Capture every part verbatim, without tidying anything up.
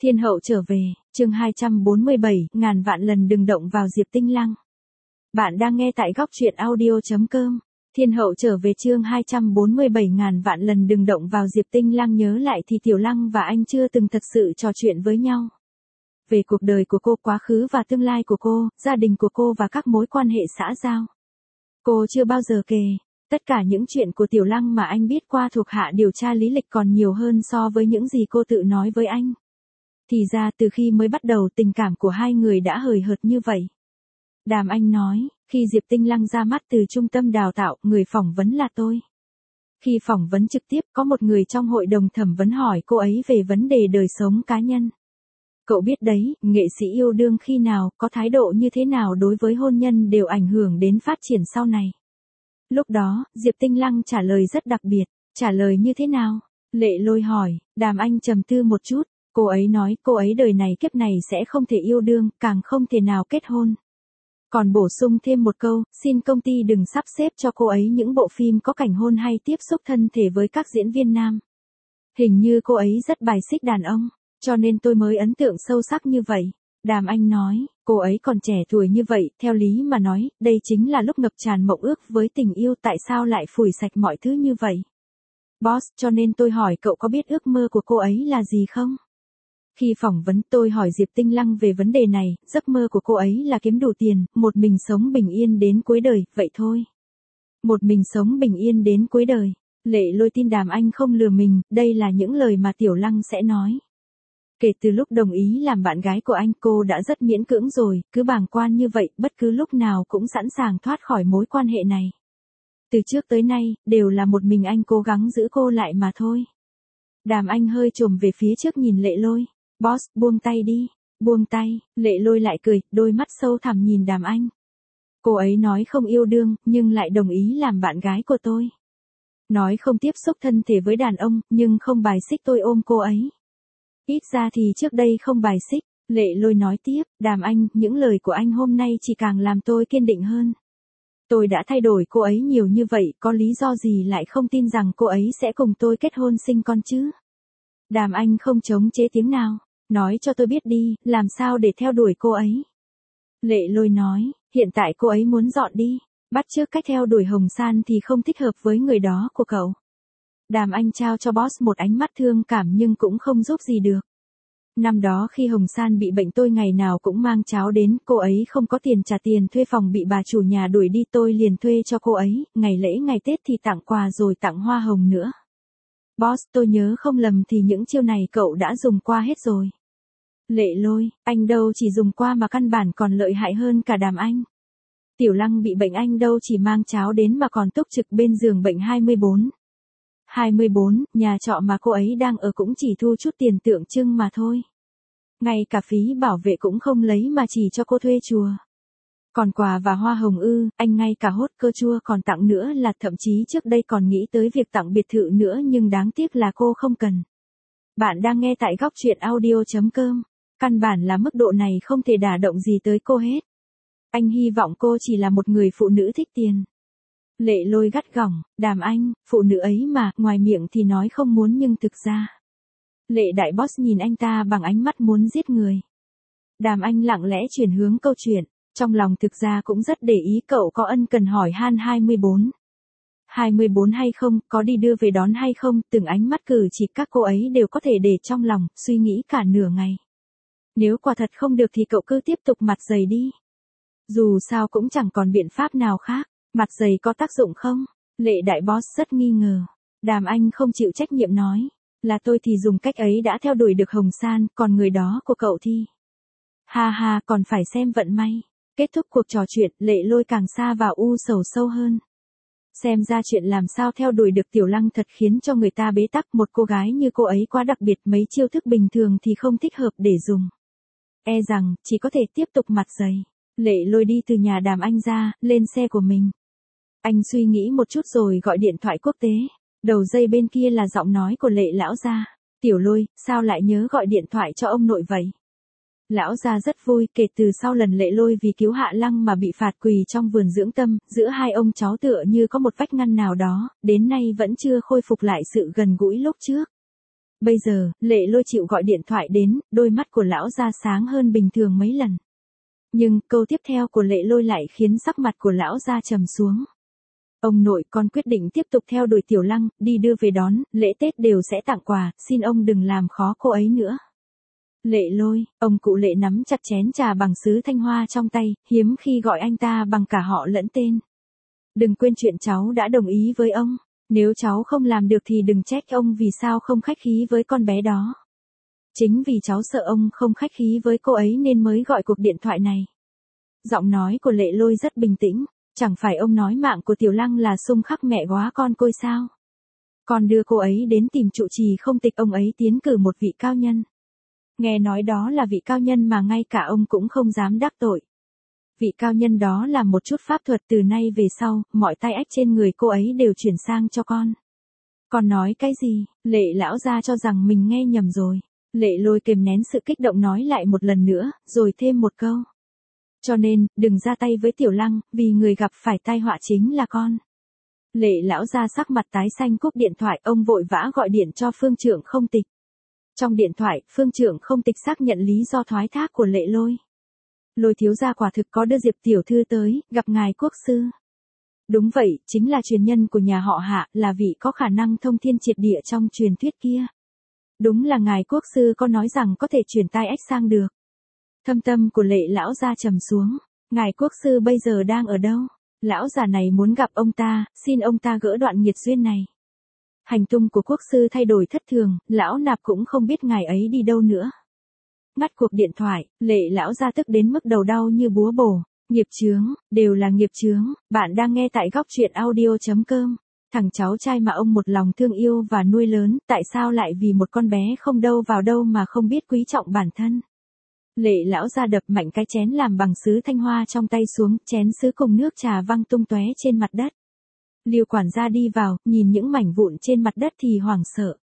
Thiên hậu trở về, chương hai trăm bốn mươi bảy, ngàn vạn lần đừng động vào Diệp Tinh Lăng. Bạn đang nghe tại góc truyện audio.com. Thiên hậu trở về chương hai trăm bốn mươi bảy, ngàn vạn lần đừng động vào Diệp Tinh Lăng. Nhớ lại thì Tiểu Lăng và anh chưa từng thật sự trò chuyện với nhau. Về cuộc đời của cô, quá khứ và tương lai của cô, gia đình của cô và các mối quan hệ xã giao. Cô chưa bao giờ kể. Tất cả những chuyện của Tiểu Lăng mà anh biết qua thuộc hạ điều tra lý lịch còn nhiều hơn so với những gì cô tự nói với anh. Thì ra từ khi mới bắt đầu tình cảm của hai người đã hời hợt như vậy. Đàm Anh nói, khi Diệp Tinh Lăng ra mắt từ trung tâm đào tạo, người phỏng vấn là tôi. Khi phỏng vấn trực tiếp, có một người trong hội đồng thẩm vấn hỏi cô ấy về vấn đề đời sống cá nhân. Cậu biết đấy, nghệ sĩ yêu đương khi nào, có thái độ như thế nào đối với hôn nhân đều ảnh hưởng đến phát triển sau này. Lúc đó, Diệp Tinh Lăng trả lời rất đặc biệt. Trả lời như thế nào? Lệ Lôi hỏi. Đàm Anh trầm tư một chút. Cô ấy nói cô ấy đời này kiếp này sẽ không thể yêu đương, càng không thể nào kết hôn. Còn bổ sung thêm một câu, xin công ty đừng sắp xếp cho cô ấy những bộ phim có cảnh hôn hay tiếp xúc thân thể với các diễn viên nam. Hình như cô ấy rất bài xích đàn ông, cho nên tôi mới ấn tượng sâu sắc như vậy. Đàm Anh nói, cô ấy còn trẻ tuổi như vậy, theo lý mà nói, đây chính là lúc ngập tràn mộng ước với tình yêu, tại sao lại phủi sạch mọi thứ như vậy? Boss, cho nên tôi hỏi cậu có biết ước mơ của cô ấy là gì không? Khi phỏng vấn tôi hỏi Diệp Tinh Lăng về vấn đề này, giấc mơ của cô ấy là kiếm đủ tiền, một mình sống bình yên đến cuối đời, vậy thôi. Một mình sống bình yên đến cuối đời. Lệ Lôi tin Đàm Anh không lừa mình, đây là những lời mà Tiểu Lăng sẽ nói. Kể từ lúc đồng ý làm bạn gái của anh, cô đã rất miễn cưỡng rồi, cứ bàng quan như vậy, bất cứ lúc nào cũng sẵn sàng thoát khỏi mối quan hệ này. Từ trước tới nay, đều là một mình anh cố gắng giữ cô lại mà thôi. Đàm Anh hơi chồm về phía trước nhìn Lệ Lôi. Boss, buông tay đi. Buông tay. Lệ Lôi lại cười, đôi mắt sâu thẳm nhìn Đàm Anh. Cô ấy nói không yêu đương, nhưng lại đồng ý làm bạn gái của tôi. Nói không tiếp xúc thân thể với đàn ông, nhưng không bài xích tôi ôm cô ấy. Ít ra thì trước đây không bài xích. Lệ Lôi nói tiếp, Đàm Anh, những lời của anh hôm nay chỉ càng làm tôi kiên định hơn. Tôi đã thay đổi cô ấy nhiều như vậy, có lý do gì lại không tin rằng cô ấy sẽ cùng tôi kết hôn sinh con chứ? Đàm Anh không chống chế tiếng nào. Nói cho tôi biết đi, làm sao để theo đuổi cô ấy? Lệ Lôi nói, hiện tại cô ấy muốn dọn đi. Bắt chước cách theo đuổi Hồng San thì không thích hợp với người đó của cậu. Đàm Anh trao cho boss một ánh mắt thương cảm nhưng cũng không giúp gì được. Năm đó khi Hồng San bị bệnh tôi ngày nào cũng mang cháo đến, cô ấy không có tiền trả tiền thuê phòng bị bà chủ nhà đuổi đi, tôi liền thuê cho cô ấy, ngày lễ ngày Tết thì tặng quà rồi tặng hoa hồng nữa. Boss, tôi nhớ không lầm thì những chiêu này cậu đã dùng qua hết rồi. Lệ Lôi, anh đâu chỉ dùng qua mà căn bản còn lợi hại hơn cả Đàm Anh. Tiểu Lăng bị bệnh anh đâu chỉ mang cháo đến mà còn túc trực bên giường bệnh hai mươi bốn. hai mươi bốn, nhà trọ mà cô ấy đang ở cũng chỉ thu chút tiền tượng trưng mà thôi. Ngay cả phí bảo vệ cũng không lấy mà chỉ cho cô thuê chùa. Còn quà và hoa hồng ư, anh ngay cả hốt cơ chua còn tặng nữa, là thậm chí trước đây còn nghĩ tới việc tặng biệt thự nữa, nhưng đáng tiếc là cô không cần. Bạn đang nghe tại góc truyện audio.com. Căn bản là mức độ này không thể đả động gì tới cô hết. Anh hy vọng cô chỉ là một người phụ nữ thích tiền. Lệ Lôi gắt gỏng, Đàm Anh, phụ nữ ấy mà, ngoài miệng thì nói không muốn nhưng thực ra. Lệ đại boss nhìn anh ta bằng ánh mắt muốn giết người. Đàm Anh lặng lẽ chuyển hướng câu chuyện, trong lòng thực ra cũng rất để ý cậu có ân cần hỏi han hai mươi bốn. hai mươi bốn hay không, có đi đưa về đón hay không, từng ánh mắt cử chỉ các cô ấy đều có thể để trong lòng, suy nghĩ cả nửa ngày. Nếu quả thật không được thì cậu cứ tiếp tục mặt dày đi. Dù sao cũng chẳng còn biện pháp nào khác. Mặt dày có tác dụng không? Lệ đại boss rất nghi ngờ. Đàm Anh không chịu trách nhiệm nói. Là tôi thì dùng cách ấy đã theo đuổi được Hồng San, còn người đó của cậu thì. Ha ha, còn phải xem vận may. Kết thúc cuộc trò chuyện, Lệ Lôi càng xa vào u sầu sâu hơn. Xem ra chuyện làm sao theo đuổi được Tiểu Lăng thật khiến cho người ta bế tắc, một cô gái như cô ấy quá đặc biệt, mấy chiêu thức bình thường thì không thích hợp để dùng. E rằng, chỉ có thể tiếp tục mặt dày. Lệ Lôi đi từ nhà Đàm Anh ra, lên xe của mình. Anh suy nghĩ một chút rồi gọi điện thoại quốc tế. Đầu dây bên kia là giọng nói của Lệ lão gia. Tiểu Lôi, sao lại nhớ gọi điện thoại cho ông nội vậy? Lão gia rất vui, kể từ sau lần Lệ Lôi vì cứu Hạ Lăng mà bị phạt quỳ trong vườn dưỡng tâm, giữa hai ông cháu tựa như có một vách ngăn nào đó, đến nay vẫn chưa khôi phục lại sự gần gũi lúc trước. Bây giờ, Lệ Lôi chịu gọi điện thoại đến, đôi mắt của lão gia sáng hơn bình thường mấy lần. Nhưng, câu tiếp theo của Lệ Lôi lại khiến sắc mặt của lão gia trầm xuống. Ông nội, con quyết định tiếp tục theo đuổi Tiểu Lăng, đi đưa về đón, lễ Tết đều sẽ tặng quà, xin ông đừng làm khó cô ấy nữa. Lệ Lôi, ông cụ Lệ nắm chặt chén trà bằng sứ thanh hoa trong tay, hiếm khi gọi anh ta bằng cả họ lẫn tên. Đừng quên chuyện cháu đã đồng ý với ông, nếu cháu không làm được thì đừng trách ông vì sao không khách khí với con bé đó. Chính vì cháu sợ ông không khách khí với cô ấy nên mới gọi cuộc điện thoại này. Giọng nói của Lệ Lôi rất bình tĩnh, chẳng phải ông nói mạng của Tiểu Lăng là xung khắc mẹ góa con côi sao. Còn đưa cô ấy đến tìm trụ trì không tịch, ông ấy tiến cử một vị cao nhân. Nghe nói đó là vị cao nhân mà ngay cả ông cũng không dám đắc tội. Vị cao nhân đó là một chút pháp thuật, từ nay về sau, mọi tai ách trên người cô ấy đều chuyển sang cho con. Con nói cái gì? Lệ lão gia cho rằng mình nghe nhầm rồi. Lệ Lôi kìm nén sự kích động nói lại một lần nữa, rồi thêm một câu. Cho nên, đừng ra tay với Tiểu Lăng, vì người gặp phải tai họa chính là con. Lệ lão gia sắc mặt tái xanh cúp điện thoại, ông vội vã gọi điện cho Phương Trượng Không Tịch. Trong điện thoại, Phương Trượng Không Tịch xác nhận lý do thoái thác của Lệ Lôi. Lôi thiếu gia quả thực có đưa Diệp tiểu thư tới, gặp ngài quốc sư. Đúng vậy, chính là truyền nhân của nhà họ Hạ, là vị có khả năng thông thiên triệt địa trong truyền thuyết kia. Đúng là ngài quốc sư có nói rằng có thể truyền tai ách sang được. Thâm tâm của Lệ lão gia trầm xuống, ngài quốc sư bây giờ đang ở đâu? Lão già này muốn gặp ông ta, xin ông ta gỡ đoạn nghiệt duyên này. Hành tung của quốc sư thay đổi thất thường, lão nạp cũng không biết ngài ấy đi đâu nữa. Ngắt cuộc điện thoại, Lệ lão gia tức đến mức đầu đau như búa bổ. Nghiệp chướng, đều là nghiệp chướng. Bạn đang nghe tại góc truyện audio chấm com. Thằng cháu trai mà ông một lòng thương yêu và nuôi lớn, tại sao lại vì một con bé không đâu vào đâu mà không biết quý trọng bản thân. Lệ lão gia đập mạnh cái chén làm bằng sứ thanh hoa trong tay xuống, chén sứ cùng nước trà văng tung tóe trên mặt đất. Liêu quản gia đi vào, nhìn những mảnh vụn trên mặt đất thì hoảng sợ.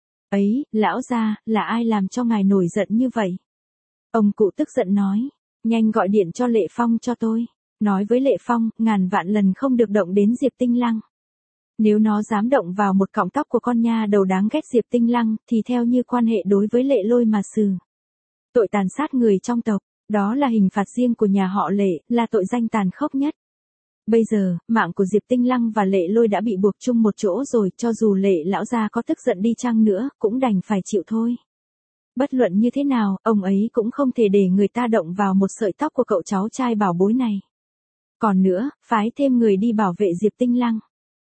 Ấy, lão gia, là ai làm cho ngài nổi giận như vậy? Ông cụ tức giận nói, nhanh gọi điện cho Lệ Phong cho tôi. Nói với Lệ Phong, ngàn vạn lần không được động đến Diệp Tinh Lăng. Nếu nó dám động vào một cọng tóc của con nha đầu đáng ghét Diệp Tinh Lăng, thì theo như quan hệ đối với Lệ Lôi mà xử. Tội tàn sát người trong tộc, đó là hình phạt riêng của nhà họ Lệ, là tội danh tàn khốc nhất. Bây giờ, mạng của Diệp Tinh Lăng và Lệ Lôi đã bị buộc chung một chỗ rồi, cho dù Lệ lão gia có tức giận đi chăng nữa, cũng đành phải chịu thôi. Bất luận như thế nào, ông ấy cũng không thể để người ta động vào một sợi tóc của cậu cháu trai bảo bối này. Còn nữa, phái thêm người đi bảo vệ Diệp Tinh Lăng.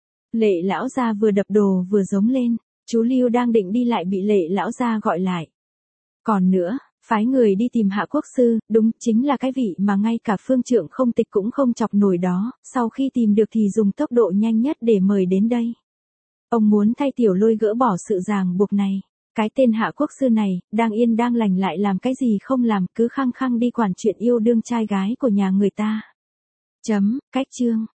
Lệ lão gia vừa đập đồ vừa giống lên, chú Lưu đang định đi lại bị Lệ lão gia gọi lại. Còn nữa, phái người đi tìm Hạ quốc sư, đúng chính là cái vị mà ngay cả Phương Trượng Không Tịch cũng không chọc nổi đó, sau khi tìm được thì dùng tốc độ nhanh nhất để mời đến đây. Ông muốn thay Tiểu Lôi gỡ bỏ sự ràng buộc này. Cái tên Hạ quốc sư này, đang yên đang lành lại làm cái gì không làm, cứ khăng khăng đi quản chuyện yêu đương trai gái của nhà người ta. Chấm, cách chương.